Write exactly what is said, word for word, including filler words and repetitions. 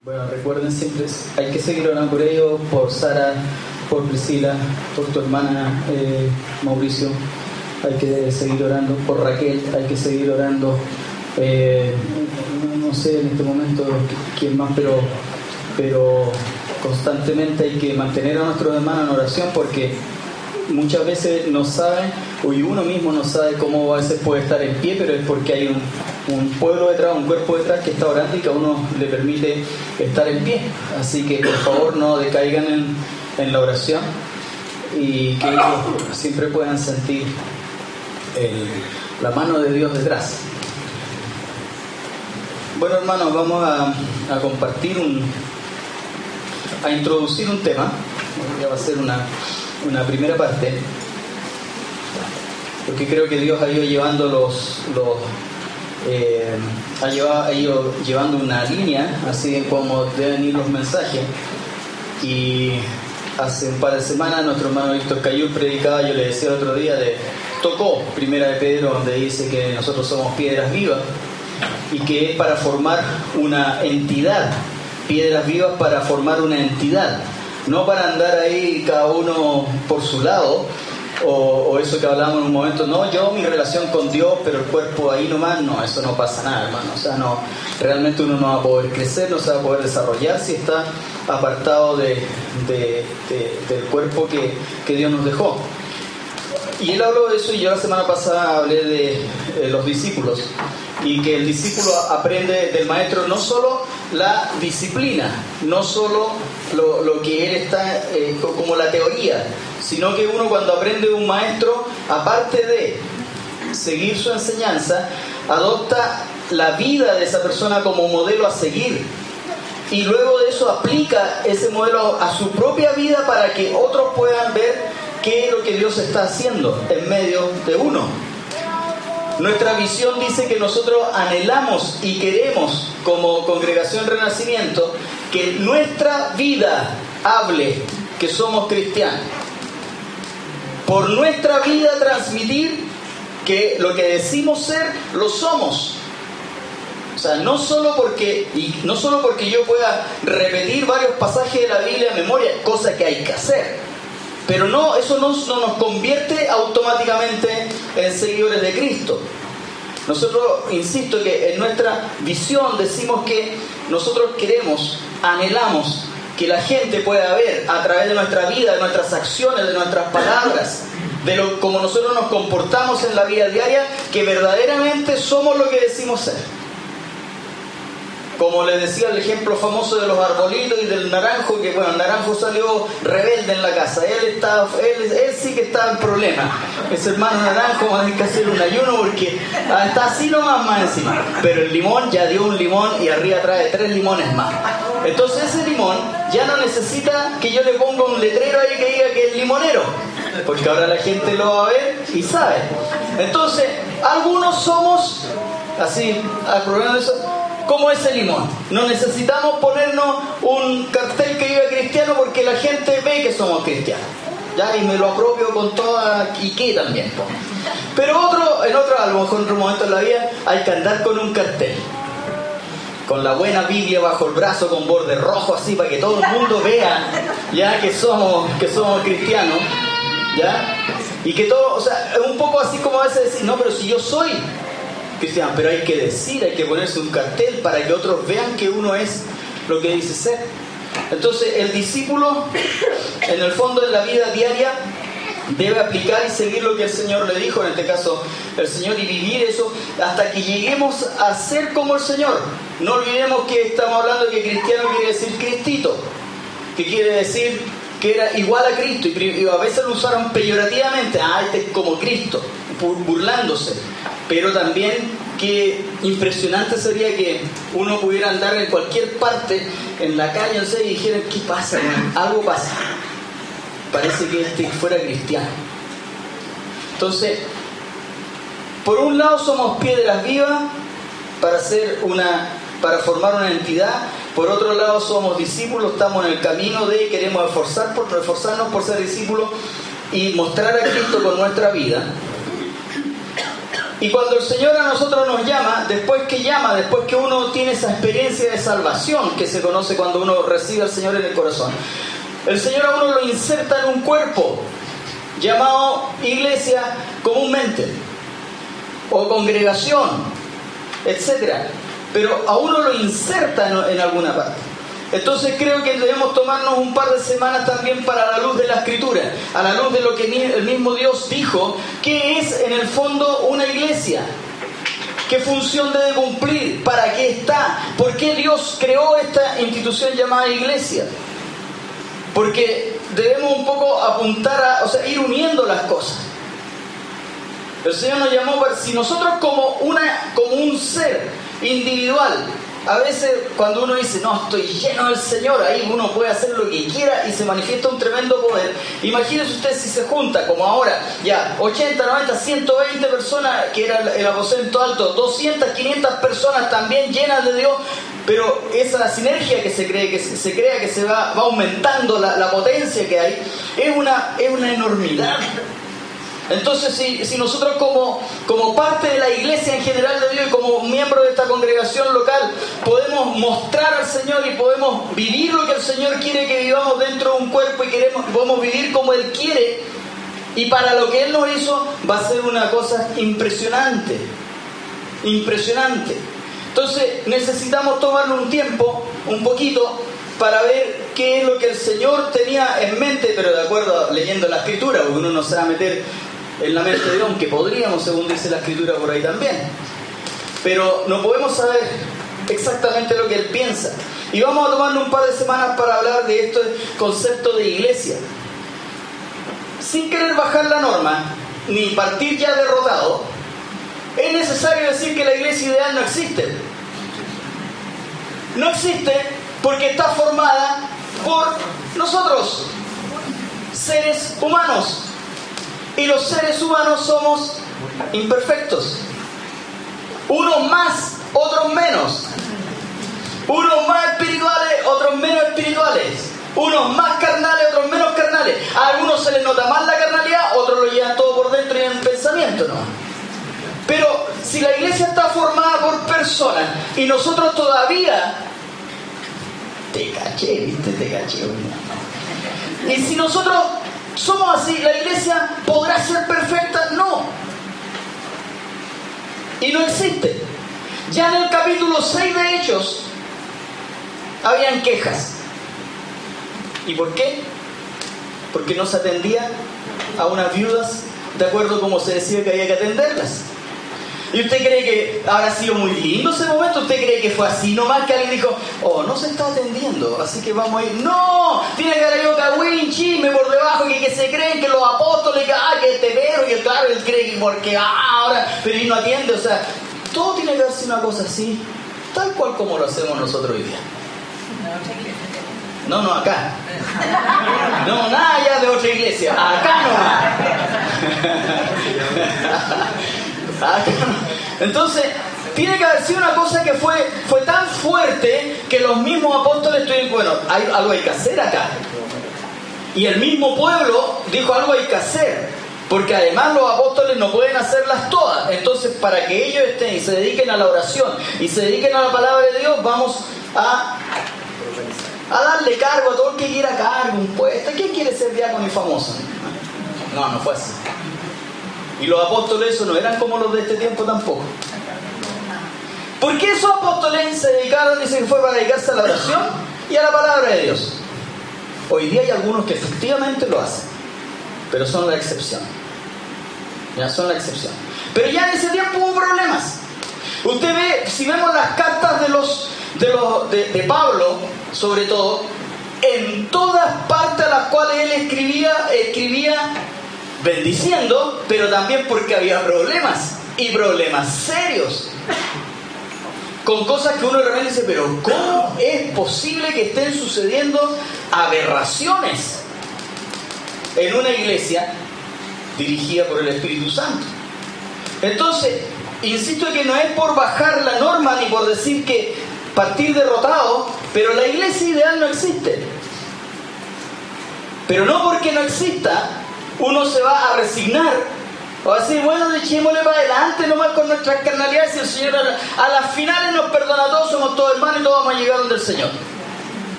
Bueno, recuerden siempre, hay que seguir orando por ellos, por Sara, por Priscila, por tu hermana eh, Mauricio, hay que seguir orando, por Raquel, hay que seguir orando, eh, no sé en este momento quién más, pero, pero constantemente hay que mantener a nuestros hermanos en oración porque muchas veces no saben, o uno mismo no sabe cómo a veces puede estar en pie, pero es porque hay un, un pueblo detrás, un cuerpo detrás que está orando y que a uno le permite estar en pie. Así que por favor no decaigan en, en la oración y que ellos siempre puedan sentir el, la mano de Dios detrás. Bueno, hermanos, vamos a, a compartir un, a introducir un tema. Ya va a ser una una primera parte, porque creo que Dios ha ido llevando los, los eh, ha, llevado, ha ido llevando una línea, así como deben ir los mensajes. Y hace un par de semanas nuestro hermano Víctor Cayul predicaba, yo le decía el otro día, de tocó Primera de Pedro, donde dice que nosotros somos piedras vivas y que es para formar una entidad, piedras vivas para formar una entidad. No para andar ahí cada uno por su lado, o, o eso que hablábamos en un momento, no, yo mi relación con Dios, pero el cuerpo ahí nomás, no, eso no pasa nada, hermano. O sea, no, realmente uno no va a poder crecer, no se va a poder desarrollar si está apartado de, de, de, del cuerpo que, que Dios nos dejó. Y él habló de eso y yo la semana pasada hablé de, de los discípulos y que el discípulo aprende del maestro no solo la disciplina, no solo lo, lo que él está eh, como la teoría, sino que uno cuando aprende de un maestro, aparte de seguir su enseñanza, adopta la vida de esa persona como modelo a seguir y luego de eso aplica ese modelo a su propia vida para que otros puedan ver qué es lo que Dios está haciendo en medio de uno. Nuestra visión dice que nosotros anhelamos y queremos como Congregación Renacimiento que nuestra vida hable que somos cristianos. Por nuestra vida transmitir que lo que decimos ser lo somos. O sea, no solo porque y no solo porque yo pueda repetir varios pasajes de la Biblia de memoria, cosa que hay que hacer. Pero no, eso no, no nos convierte automáticamente en seguidores de Cristo. Nosotros, insisto, que en nuestra visión decimos que nosotros queremos, anhelamos que la gente pueda ver a través de nuestra vida, de nuestras acciones, de nuestras palabras, de lo como nosotros nos comportamos en la vida diaria, que verdaderamente somos lo que decimos ser. Como les decía el ejemplo famoso de los arbolitos y del naranjo, que bueno, el naranjo salió rebelde en la casa, él estaba, él, él sí que estaba en problemas. Ese hermano naranjo va a tener que hacer un ayuno porque ah, está así nomás más encima. Pero el limón ya dio un limón y arriba trae tres limones más. Entonces ese limón ya no necesita que yo le ponga un letrero ahí que diga que es limonero, porque ahora la gente lo va a ver y sabe. Entonces, algunos somos, así, al problema de eso, como ese limón. No necesitamos ponernos un cartel que diga cristiano porque la gente ve que somos cristianos. ¿Ya? Y me lo apropio con toda y qué también. Po. Pero otro, en otro, a lo mejor en otro momento en la vida, hay que andar con un cartel. Con la buena Biblia bajo el brazo con borde rojo así para que todo el mundo vea ya que somos, que somos cristianos. ¿Ya? Y que todo, o sea, es un poco así como a veces decir, no, pero si yo soy cristiano, pero hay que decir, hay que ponerse un cartel para que otros vean que uno es lo que dice ser. Entonces el discípulo en el fondo en la vida diaria debe aplicar y seguir lo que el Señor le dijo, en este caso el Señor, y vivir eso hasta que lleguemos a ser como el Señor. No olvidemos que estamos hablando de que cristiano quiere decir cristito, que quiere decir que era igual a Cristo, y a veces lo usaron peyorativamente, ah, este es como Cristo, burlándose. Pero también que impresionante sería que uno pudiera andar en cualquier parte, en la calle, no sé, y dijeran, ¿qué pasa, man? Algo pasa. Parece que este fuera cristiano. Entonces, por un lado somos piedras vivas para hacer una, para formar una entidad. Por otro lado somos discípulos, estamos en el camino de, queremos esforzar por, esforzarnos por ser discípulos y mostrar a Cristo con nuestra vida. Y cuando el Señor a nosotros nos llama, después que llama, después que uno tiene esa experiencia de salvación que se conoce cuando uno recibe al Señor en el corazón, el Señor a uno lo inserta en un cuerpo llamado iglesia comúnmente, o congregación, etcétera. Pero a uno lo inserta en, en alguna parte. Entonces creo que debemos tomarnos un par de semanas también para la luz de la Escritura, a la luz de lo que el mismo Dios dijo, que es en el fondo una iglesia. ¿Qué función debe cumplir? ¿Para qué está? ¿Por qué Dios creó esta institución llamada iglesia? Porque debemos un poco apuntar a, o sea, ir uniendo las cosas. El Señor nos llamó para, si nosotros como, una, como un ser individual, a veces cuando uno dice, no, estoy lleno del Señor, ahí uno puede hacer lo que quiera y se manifiesta un tremendo poder. Imagínese usted si se junta, como ahora, ya, ochenta, noventa, ciento veinte personas, que era el aposento alto, doscientas, quinientas personas también llenas de Dios, pero esa sinergia que se cree, que se, se crea que se va, va aumentando la, la potencia que hay, es una, es una enormidad. Entonces, si, si nosotros como, como parte de la iglesia en general de Dios y como miembros de esta congregación local podemos mostrar al Señor y podemos vivir lo que el Señor quiere que vivamos dentro de un cuerpo y queremos, podemos vivir como Él quiere y para lo que Él nos hizo, va a ser una cosa impresionante, impresionante. Entonces necesitamos tomarnos un tiempo, un poquito, para ver qué es lo que el Señor tenía en mente, pero de acuerdo a leyendo la Escritura, porque uno no se va a meter en la mente de Dios, que podríamos, según dice la Escritura, por ahí también. Pero no podemos saber exactamente lo que Él piensa. Y vamos a tomarnos un par de semanas para hablar de este concepto de iglesia. Sin querer bajar la norma, ni partir ya derrotado, es necesario decir que la iglesia ideal no existe. No existe porque está formada por nosotros, seres humanos. Y los seres humanos somos imperfectos. Unos más, otros menos. Unos más espirituales, otros menos espirituales. Unos más carnales, otros menos carnales. A algunos se les nota más la carnalidad, otros lo llevan todo por dentro y en el pensamiento, ¿no? Pero si la iglesia está formada por personas y nosotros todavía... Te caché, viste, te caché. Y si nosotros somos así, ¿la iglesia podrá ser perfecta? No. Y no existe. Ya en el capítulo seis de Hechos habían quejas. ¿Y por qué? Porque no se atendía a unas viudas de acuerdo como se decía que había que atenderlas. ¿Y usted cree que habrá sido muy lindo ese momento? ¿Usted cree que fue así nomás que alguien dijo, oh, no se está atendiendo, así que vamos a ir? ¡No! Tiene que haber yo cagüín, chisme por debajo, que, que se creen que los apóstoles, que, ah, que este pero, que claro, él cree que porque ah, ahora, pero él no atiende, o sea, todo tiene que hacerse una cosa así, tal cual como lo hacemos nosotros hoy día. No, no, acá. No, nada ya de otra iglesia, acá nomás. Entonces, tiene que haber sido una cosa que fue, fue tan fuerte que los mismos apóstoles tuvieron, bueno, hay, algo hay que hacer acá. Y el mismo pueblo dijo, algo hay que hacer, porque además los apóstoles no pueden hacerlas todas. Entonces, para que ellos estén y se dediquen a la oración y se dediquen a la palabra de Dios, vamos a, a darle cargo a todo el que quiera cargo, un puesto. ¿Quién quiere ser diácono y famoso? No, no fue así. Y los apóstoles eso no eran como los de este tiempo tampoco. ¿Por qué esos apóstoles se dedicaron, dicen que fue para dedicarse a la oración y a la palabra de Dios? Hoy día hay algunos que efectivamente lo hacen, pero son la excepción. Ya son la excepción. Pero ya en ese tiempo hubo problemas. Usted ve, si vemos las cartas de los de los de, de Pablo, sobre todo, en todas partes a las cuales él escribía, escribía bendiciendo, pero también porque había problemas, y problemas serios, con cosas que uno de repente dice, pero ¿cómo es posible que estén sucediendo aberraciones en una iglesia dirigida por el Espíritu Santo? Entonces, insisto que no es por bajar la norma ni por decir que partir derrotado, pero la iglesia ideal no existe. Pero no porque no exista uno se va a resignar O así, bueno, echémosle para adelante nomás con nuestras carnalidades y el Señor a, a las finales nos perdona a todos, somos todos hermanos y todos vamos a llegar donde el Señor.